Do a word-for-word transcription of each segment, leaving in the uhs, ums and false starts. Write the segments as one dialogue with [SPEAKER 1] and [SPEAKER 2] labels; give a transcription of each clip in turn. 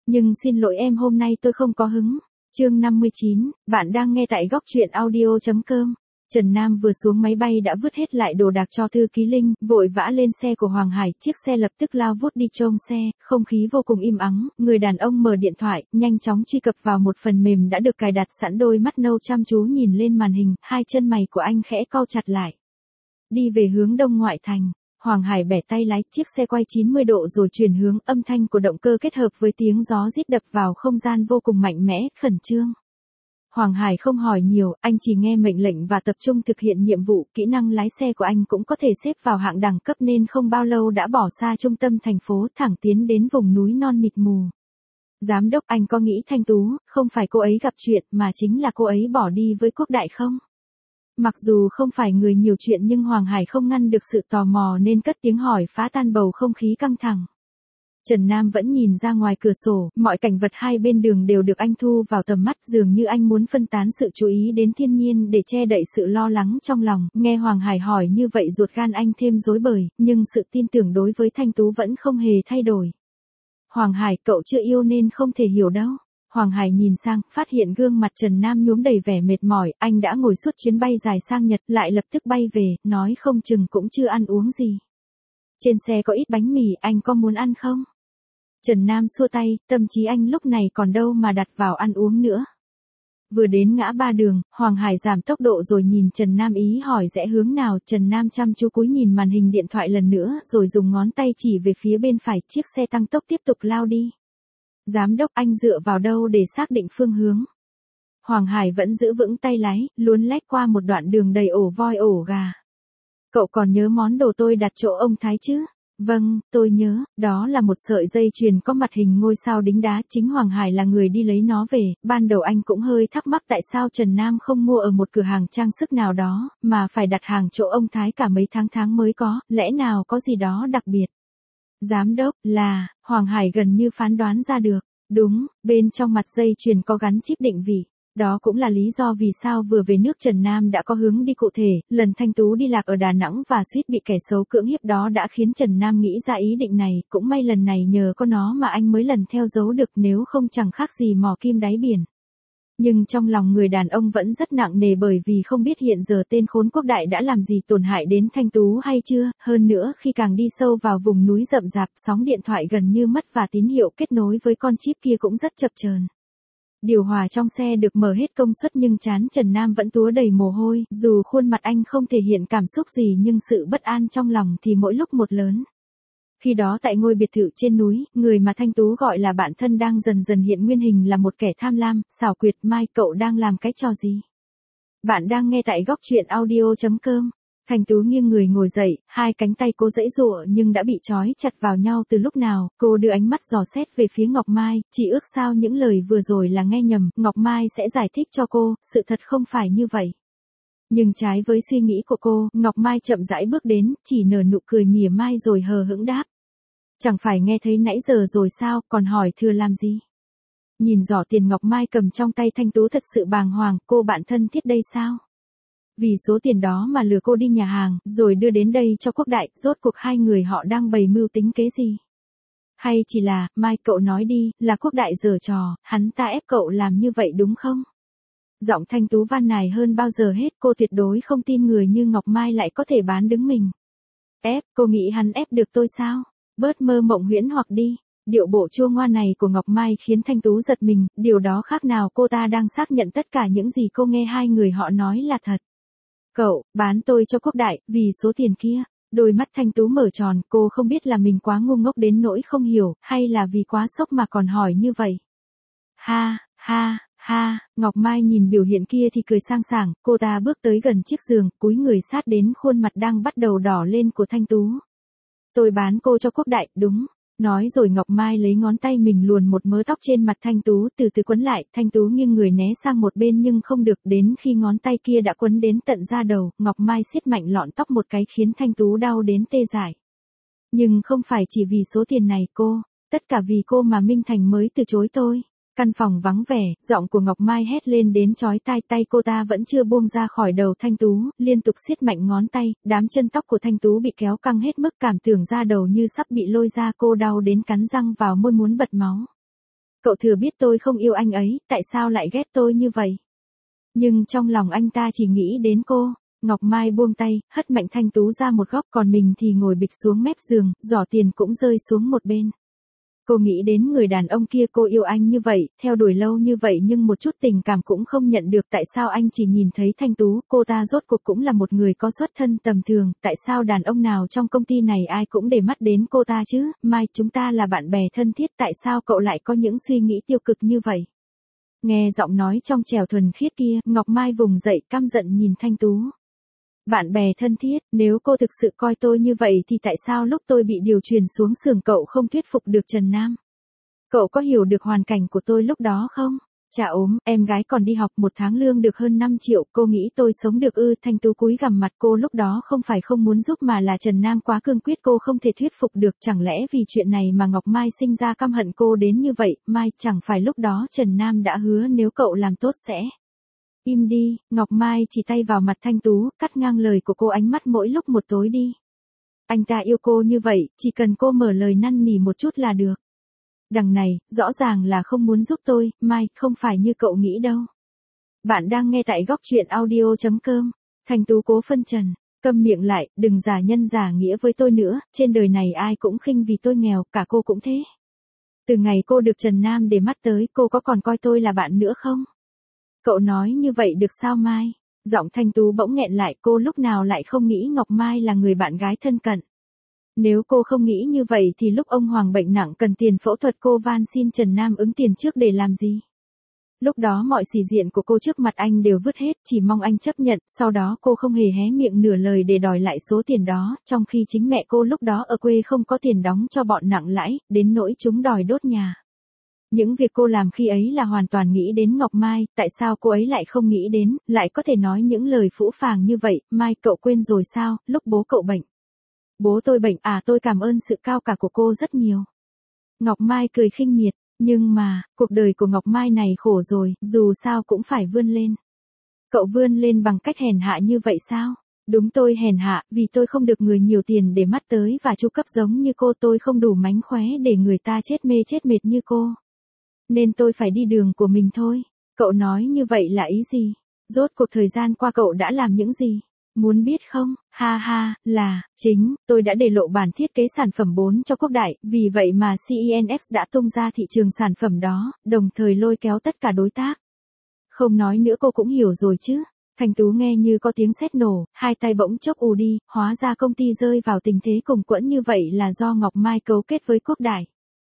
[SPEAKER 1] Nhưng xin lỗi em hôm nay tôi không có hứng. Chương năm mươi chín, bạn đang nghe tại góc truyện audio.com. Trần Nam vừa xuống máy bay đã vứt hết lại đồ đạc cho thư ký Linh, vội vã lên xe của Hoàng Hải, chiếc xe lập tức lao vút đi trông xe, không khí vô cùng im ắng, người đàn ông mở điện thoại, nhanh chóng truy cập vào một phần mềm đã được cài đặt sẵn, đôi mắt nâu chăm chú nhìn lên màn hình, hai chân mày của anh khẽ cau chặt lại. Đi về hướng đông ngoại thành. Hoàng Hải bẻ tay lái, chiếc xe quay chín mươi độ rồi chuyển hướng, âm thanh của động cơ kết hợp với tiếng gió rít đập vào không gian vô cùng mạnh mẽ, khẩn trương. Hoàng Hải không hỏi nhiều, anh chỉ nghe mệnh lệnh và tập trung thực hiện nhiệm vụ, kỹ năng lái xe của anh cũng có thể xếp vào hạng đẳng cấp nên không bao lâu đã bỏ xa trung tâm thành phố, thẳng tiến đến vùng núi non mịt mù. Giám đốc, anh có nghĩ Thanh Tú, không phải cô ấy gặp chuyện mà chính là cô ấy bỏ đi với Quốc Đại không? Mặc dù không phải người nhiều chuyện nhưng Hoàng Hải không ngăn được sự tò mò nên cất tiếng hỏi phá tan bầu không khí căng thẳng. Trần Nam vẫn nhìn ra ngoài cửa sổ, mọi cảnh vật hai bên đường đều được anh thu vào tầm mắt, dường như anh muốn phân tán sự chú ý đến thiên nhiên để che đậy sự lo lắng trong lòng. Nghe Hoàng Hải hỏi như vậy ruột gan anh thêm rối bời, nhưng sự tin tưởng đối với Thanh Tú vẫn không hề thay đổi. Hoàng Hải, cậu chưa yêu nên không thể hiểu đâu. Hoàng Hải nhìn sang, phát hiện gương mặt Trần Nam nhuốm đầy vẻ mệt mỏi, anh đã ngồi suốt chuyến bay dài sang Nhật, lại lập tức bay về, nói không chừng cũng chưa ăn uống gì. Trên xe có ít bánh mì, anh có muốn ăn không? Trần Nam xua tay, tâm trí anh lúc này còn đâu mà đặt vào ăn uống nữa. Vừa đến ngã ba đường, Hoàng Hải giảm tốc độ rồi nhìn Trần Nam ý hỏi rẽ hướng nào. Trần Nam chăm chú cúi nhìn màn hình điện thoại lần nữa rồi dùng ngón tay chỉ về phía bên phải, chiếc xe tăng tốc tiếp tục lao đi. Giám đốc, anh dựa vào đâu để xác định phương hướng? Hoàng Hải vẫn giữ vững tay lái, luồn lách qua một đoạn đường đầy ổ voi ổ gà. Cậu còn nhớ món đồ tôi đặt chỗ ông Thái chứ? Vâng, tôi nhớ, đó là một sợi dây chuyền có mặt hình ngôi sao đính đá, chính Hoàng Hải là người đi lấy nó về. Ban đầu anh cũng hơi thắc mắc tại sao Trần Nam không mua ở một cửa hàng trang sức nào đó, mà phải đặt hàng chỗ ông Thái cả mấy tháng tháng mới có, lẽ nào có gì đó đặc biệt. Giám đốc, là, Hoàng Hải gần như phán đoán ra được. Đúng, bên trong mặt dây chuyền có gắn chip định vị. Đó cũng là lý do vì sao vừa về nước Trần Nam đã có hướng đi cụ thể, lần Thanh Tú đi lạc ở Đà Nẵng và suýt bị kẻ xấu cưỡng hiếp đó đã khiến Trần Nam nghĩ ra ý định này, cũng may lần này nhờ có nó mà anh mới lần theo dấu được, nếu không chẳng khác gì mò kim đáy biển. Nhưng trong lòng người đàn ông vẫn rất nặng nề bởi vì không biết hiện giờ tên khốn Quốc Đại đã làm gì tổn hại đến Thanh Tú hay chưa, hơn nữa khi càng đi sâu vào vùng núi rậm rạp, sóng điện thoại gần như mất và tín hiệu kết nối với con chip kia cũng rất chập chờn. Điều hòa trong xe được mở hết công suất nhưng trán Trần Nam vẫn túa đầy mồ hôi, dù khuôn mặt anh không thể hiện cảm xúc gì nhưng sự bất an trong lòng thì mỗi lúc một lớn. Khi đó tại ngôi biệt thự trên núi, người mà Thanh Tú gọi là bạn thân đang dần dần hiện nguyên hình là một kẻ tham lam, xảo quyệt. Mai, cậu đang làm cái trò gì? Bạn đang nghe tại góc truyện audio.com. Thanh Tú nghiêng người ngồi dậy, hai cánh tay cô giãy giụa nhưng đã bị trói chặt vào nhau từ lúc nào. Cô đưa ánh mắt dò xét về phía Ngọc Mai, chỉ ước sao những lời vừa rồi là nghe nhầm, Ngọc Mai sẽ giải thích cho cô, sự thật không phải như vậy. Nhưng trái với suy nghĩ của cô, Ngọc Mai chậm rãi bước đến, chỉ nở nụ cười mỉa mai rồi hờ hững đáp. Chẳng phải nghe thấy nãy giờ rồi sao, còn hỏi thừa làm gì? Nhìn giỏ tiền Ngọc Mai cầm trong tay, Thanh Tú thật sự bàng hoàng, cô bạn thân thiết đây sao? Vì số tiền đó mà lừa cô đi nhà hàng, rồi đưa đến đây cho Quốc Đại, rốt cuộc hai người họ đang bày mưu tính kế gì? Hay chỉ là, Mai cậu nói đi, là Quốc Đại giở trò, hắn ta ép cậu làm như vậy đúng không? Giọng Thanh Tú van nài hơn bao giờ hết, cô tuyệt đối không tin người như Ngọc Mai lại có thể bán đứng mình. Ép, cô nghĩ hắn ép được tôi sao? Bớt mơ mộng huyễn hoặc đi. Điệu bộ chua ngoa này của Ngọc Mai khiến Thanh Tú giật mình, điều đó khác nào cô ta đang xác nhận tất cả những gì cô nghe hai người họ nói là thật. Cậu, bán tôi cho Quốc Đại, vì số tiền kia. Đôi mắt Thanh Tú mở tròn, cô không biết là mình quá ngu ngốc đến nỗi không hiểu, hay là vì quá sốc mà còn hỏi như vậy. Ha, ha, ha, Ngọc Mai nhìn biểu hiện kia thì cười sang sảng, cô ta bước tới gần chiếc giường, cúi người sát đến khuôn mặt đang bắt đầu đỏ lên của Thanh Tú. Tôi bán cô cho Quốc Đại, đúng. Nói rồi Ngọc Mai lấy ngón tay mình luồn một mớ tóc trên mặt Thanh Tú, từ từ quấn lại. Thanh Tú nghiêng người né sang một bên nhưng không được, đến khi ngón tay kia đã quấn đến tận da đầu, Ngọc Mai siết mạnh lọn tóc một cái khiến Thanh Tú đau đến tê dại. Nhưng không phải chỉ vì số tiền này cô, tất cả vì cô mà Minh Thành mới từ chối tôi. Căn phòng vắng vẻ, giọng của Ngọc Mai hét lên đến chói tai, tay cô ta vẫn chưa buông ra khỏi đầu Thanh Tú, liên tục siết mạnh ngón tay, đám chân tóc của Thanh Tú bị kéo căng hết mức, cảm tưởng da đầu như sắp bị lôi ra, cô đau đến cắn răng vào môi muốn bật máu. Cậu thừa biết tôi không yêu anh ấy, tại sao lại ghét tôi như vậy? Nhưng trong lòng anh ta chỉ nghĩ đến cô. Ngọc Mai buông tay, hất mạnh Thanh Tú ra một góc, còn mình thì ngồi bịch xuống mép giường, giỏ tiền cũng rơi xuống một bên. Cô nghĩ đến người đàn ông kia, cô yêu anh như vậy, theo đuổi lâu như vậy nhưng một chút tình cảm cũng không nhận được, tại sao anh chỉ nhìn thấy Thanh Tú, cô ta rốt cuộc cũng là một người có xuất thân tầm thường, tại sao đàn ông nào trong công ty này ai cũng để mắt đến cô ta chứ, Mai, chúng ta là bạn bè thân thiết, tại sao cậu lại có những suy nghĩ tiêu cực như vậy? Nghe giọng nói trong trẻo thuần khiết kia, Ngọc Mai vùng dậy căm giận nhìn Thanh Tú. Bạn bè thân thiết, nếu cô thực sự coi tôi như vậy thì tại sao lúc tôi bị điều chuyển xuống xưởng cậu không thuyết phục được Trần Nam? Cậu có hiểu được hoàn cảnh của tôi lúc đó không? Chả ốm, em gái còn đi học, một tháng lương được hơn năm triệu, cô nghĩ tôi sống được ư? Thanh Tú cúi gằm mặt, cô lúc đó không phải không muốn giúp mà là Trần Nam quá cương quyết, cô không thể thuyết phục được, chẳng lẽ vì chuyện này mà Ngọc Mai sinh ra căm hận cô đến như vậy? Mai, chẳng phải lúc đó Trần Nam đã hứa nếu cậu làm tốt sẽ... Im đi, Ngọc Mai chỉ tay vào mặt Thanh Tú, cắt ngang lời của cô, ánh mắt mỗi lúc một tối đi. Anh ta yêu cô như vậy, chỉ cần cô mở lời năn nỉ một chút là được. Đằng này, rõ ràng là không muốn giúp tôi, Mai, không phải như cậu nghĩ đâu. Bạn đang nghe tại góc truyện audio chấm com. Thanh Tú cố phân trần, câm miệng lại, đừng giả nhân giả nghĩa với tôi nữa, trên đời này ai cũng khinh vì tôi nghèo, cả cô cũng thế. Từ ngày cô được Trần Nam để mắt tới, cô có còn coi tôi là bạn nữa không? Cậu nói như vậy được sao Mai? Giọng Thanh Tú bỗng nghẹn lại, cô lúc nào lại không nghĩ Ngọc Mai là người bạn gái thân cận. Nếu cô không nghĩ như vậy thì lúc ông Hoàng bệnh nặng cần tiền phẫu thuật cô van xin Trần Nam ứng tiền trước để làm gì? Lúc đó mọi sĩ diện của cô trước mặt anh đều vứt hết, chỉ mong anh chấp nhận, sau đó cô không hề hé miệng nửa lời để đòi lại số tiền đó, trong khi chính mẹ cô lúc đó ở quê không có tiền đóng cho bọn nặng lãi, đến nỗi chúng đòi đốt nhà. Những việc cô làm khi ấy là hoàn toàn nghĩ đến Ngọc Mai, tại sao cô ấy lại không nghĩ đến, lại có thể nói những lời phũ phàng như vậy? Mai, cậu quên rồi sao, lúc bố cậu bệnh. Bố tôi bệnh à? Tôi cảm ơn sự cao cả của cô rất nhiều. Ngọc Mai cười khinh miệt, nhưng mà, cuộc đời của Ngọc Mai này khổ rồi, dù sao cũng phải vươn lên. Cậu vươn lên bằng cách hèn hạ như vậy sao? Đúng, tôi hèn hạ, vì tôi không được người nhiều tiền để mắt tới và chu cấp giống như cô, tôi không đủ mánh khóe để người ta chết mê chết mệt như cô. Nên tôi phải đi đường của mình thôi. Cậu nói như vậy là ý gì? Rốt cuộc thời gian qua cậu đã làm những gì? Muốn biết không? Ha ha, là, chính, tôi đã để lộ bản thiết kế sản phẩm bốn cho Quốc Đại, vì vậy mà xê e en ép đã tung ra thị trường sản phẩm đó, đồng thời lôi kéo tất cả đối tác. Không nói nữa, cô cũng hiểu rồi chứ. Thanh Tú nghe như có tiếng sét nổ, hai tay bỗng chốc ù đi, hóa ra công ty rơi vào tình thế cùng quẫn như vậy là do Ngọc Mai cấu kết với Quốc Đại.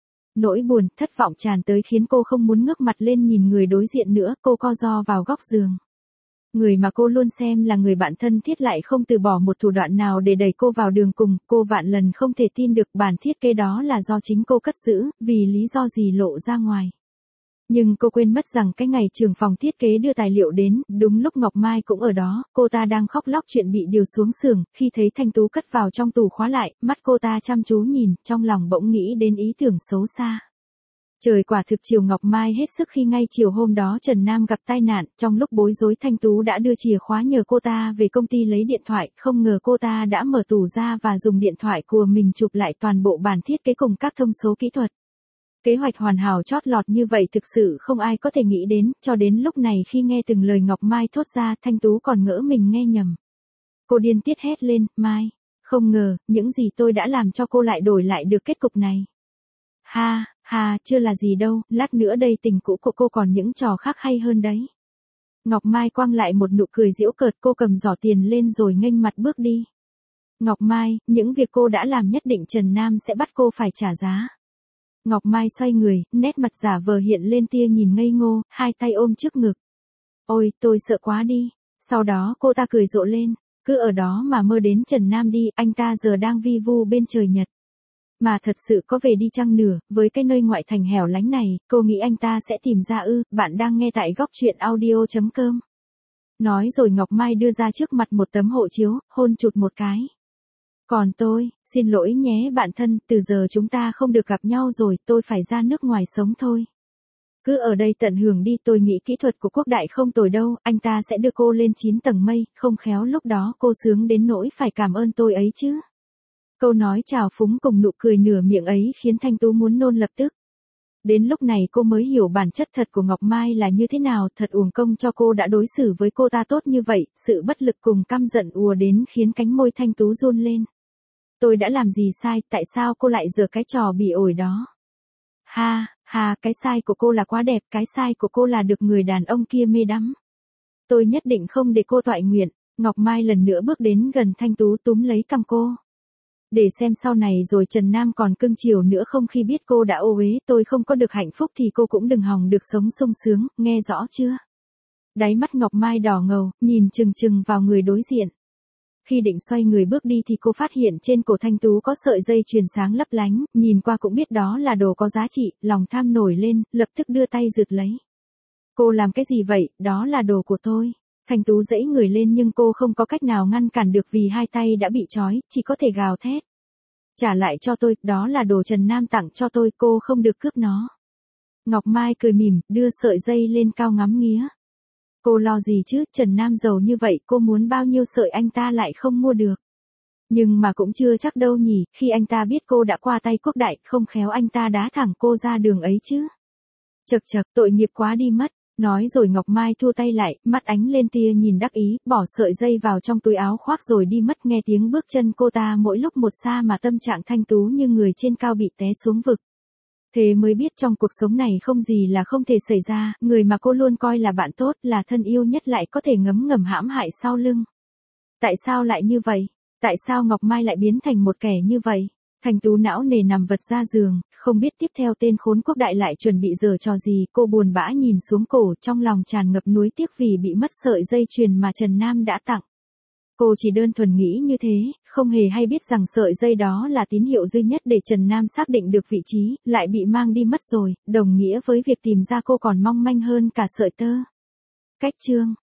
[SPEAKER 1] Nỗi buồn, thất vọng tràn tới khiến cô không muốn ngước mặt lên nhìn người đối diện nữa, cô co ro vào góc giường. Người mà cô luôn xem là người bạn thân thiết lại không từ bỏ một thủ đoạn nào để đẩy cô vào đường cùng, cô vạn lần không thể tin được bản thiết kế đó là do chính cô cất giữ, vì lý do gì lộ ra ngoài. Nhưng cô quên mất rằng cái ngày trưởng phòng thiết kế đưa tài liệu đến, đúng lúc Ngọc Mai cũng ở đó, cô ta đang khóc lóc chuyện bị điều xuống xưởng, khi thấy Thanh Tú cất vào trong tủ khóa lại, mắt cô ta chăm chú nhìn, trong lòng bỗng nghĩ đến ý tưởng xấu xa. Trời quả thực chiều Ngọc Mai hết sức khi ngay chiều hôm đó Trần Nam gặp tai nạn, trong lúc bối rối Thanh Tú đã đưa chìa khóa nhờ cô ta về công ty lấy điện thoại, không ngờ cô ta đã mở tủ ra và dùng điện thoại của mình chụp lại toàn bộ bản thiết kế cùng các thông số kỹ thuật. Kế hoạch hoàn hảo chót lọt như vậy thực sự không ai có thể nghĩ đến, cho đến lúc này khi nghe từng lời Ngọc Mai thốt ra, Thanh Tú còn ngỡ mình nghe nhầm. Cô điên tiết hét lên, Mai, không ngờ, những gì tôi đã làm cho cô lại đổi lại được kết cục này. Ha, ha, chưa là gì đâu, lát nữa đây tình cũ của cô còn những trò khác hay hơn đấy. Ngọc Mai quăng lại một nụ cười giễu cợt, cô cầm giỏ tiền lên rồi nghênh mặt bước đi. Ngọc Mai, những việc cô đã làm nhất định Trần Nam sẽ bắt cô phải trả giá. Ngọc Mai xoay người, nét mặt giả vờ hiện lên tia nhìn ngây ngô, hai tay ôm trước ngực. Ôi, tôi sợ quá đi. Sau đó cô ta cười rộ lên, cứ ở đó mà mơ đến Trần Nam đi, anh ta giờ đang vi vu bên trời Nhật. Mà thật sự có về đi chăng nửa, với cái nơi ngoại thành hẻo lánh này, cô nghĩ anh ta sẽ tìm ra ư? Bạn đang nghe tại góc truyện audio chấm com. Nói rồi Ngọc Mai đưa ra trước mặt một tấm hộ chiếu, hôn chụt một cái. Còn tôi, xin lỗi nhé bạn thân, từ giờ chúng ta không được gặp nhau rồi, tôi phải ra nước ngoài sống thôi. Cứ ở đây tận hưởng đi, tôi nghĩ kỹ thuật của Quốc Đại không tồi đâu, anh ta sẽ đưa cô lên chín tầng mây, không khéo lúc đó cô sướng đến nỗi phải cảm ơn tôi ấy chứ. Câu nói chào phúng cùng nụ cười nửa miệng ấy khiến Thanh Tú muốn nôn lập tức. Đến lúc này cô mới hiểu bản chất thật của Ngọc Mai là như thế nào, thật uổng công cho cô đã đối xử với cô ta tốt như vậy, sự bất lực cùng căm giận ùa đến khiến cánh môi Thanh Tú run lên. Tôi đã làm gì sai, tại sao cô lại giở cái trò bỉ ổi đó? Ha, ha, cái sai của cô là quá đẹp, cái sai của cô là được người đàn ông kia mê đắm. Tôi nhất định không để cô toại nguyện. Ngọc Mai lần nữa bước đến gần Thanh Tú túm lấy cằm cô. Để xem sau này rồi Trần Nam còn cưng chiều nữa không, khi biết cô đã ô uế tôi không có được hạnh phúc thì cô cũng đừng hòng được sống sung sướng, nghe rõ chưa? Đáy mắt Ngọc Mai đỏ ngầu, nhìn chừng chừng vào người đối diện. Khi định xoay người bước đi thì cô phát hiện trên cổ Thanh Tú có sợi dây chuyền sáng lấp lánh, nhìn qua cũng biết đó là đồ có giá trị, lòng tham nổi lên, lập tức đưa tay rượt lấy. Cô làm cái gì vậy, đó là đồ của tôi. Thanh Tú giãy người lên nhưng cô không có cách nào ngăn cản được vì hai tay đã bị trói, chỉ có thể gào thét. Trả lại cho tôi, đó là đồ Trần Nam tặng cho tôi, cô không được cướp nó. Ngọc Mai cười mỉm, đưa sợi dây lên cao ngắm nghía. Cô lo gì chứ, Trần Nam giàu như vậy, cô muốn bao nhiêu sợi anh ta lại không mua được. Nhưng mà cũng chưa chắc đâu nhỉ, khi anh ta biết cô đã qua tay Quốc Đại, không khéo anh ta đá thẳng cô ra đường ấy chứ. Chật chật, tội nghiệp quá đi mất. Nói rồi Ngọc Mai thua tay lại, mắt ánh lên tia nhìn đắc ý, bỏ sợi dây vào trong túi áo khoác rồi đi mất, nghe tiếng bước chân cô ta mỗi lúc một xa mà tâm trạng Thanh Tú như người trên cao bị té xuống vực. Thế mới biết trong cuộc sống này không gì là không thể xảy ra, người mà cô luôn coi là bạn tốt, là thân yêu nhất lại có thể ngấm ngầm hãm hại sau lưng. Tại sao lại như vậy? Tại sao Ngọc Mai lại biến thành một kẻ như vậy? Thanh Tú não nề nằm vật ra giường, không biết tiếp theo tên khốn Quốc Đại lại chuẩn bị giở trò gì, cô buồn bã nhìn xuống cổ, trong lòng tràn ngập nuối tiếc vì bị mất sợi dây chuyền mà Trần Nam đã tặng. Cô chỉ đơn thuần nghĩ như thế, không hề hay biết rằng sợi dây đó là tín hiệu duy nhất để Trần Nam xác định được vị trí, lại bị mang đi mất rồi, đồng nghĩa với việc tìm ra cô còn mong manh hơn cả sợi tơ. Cách chương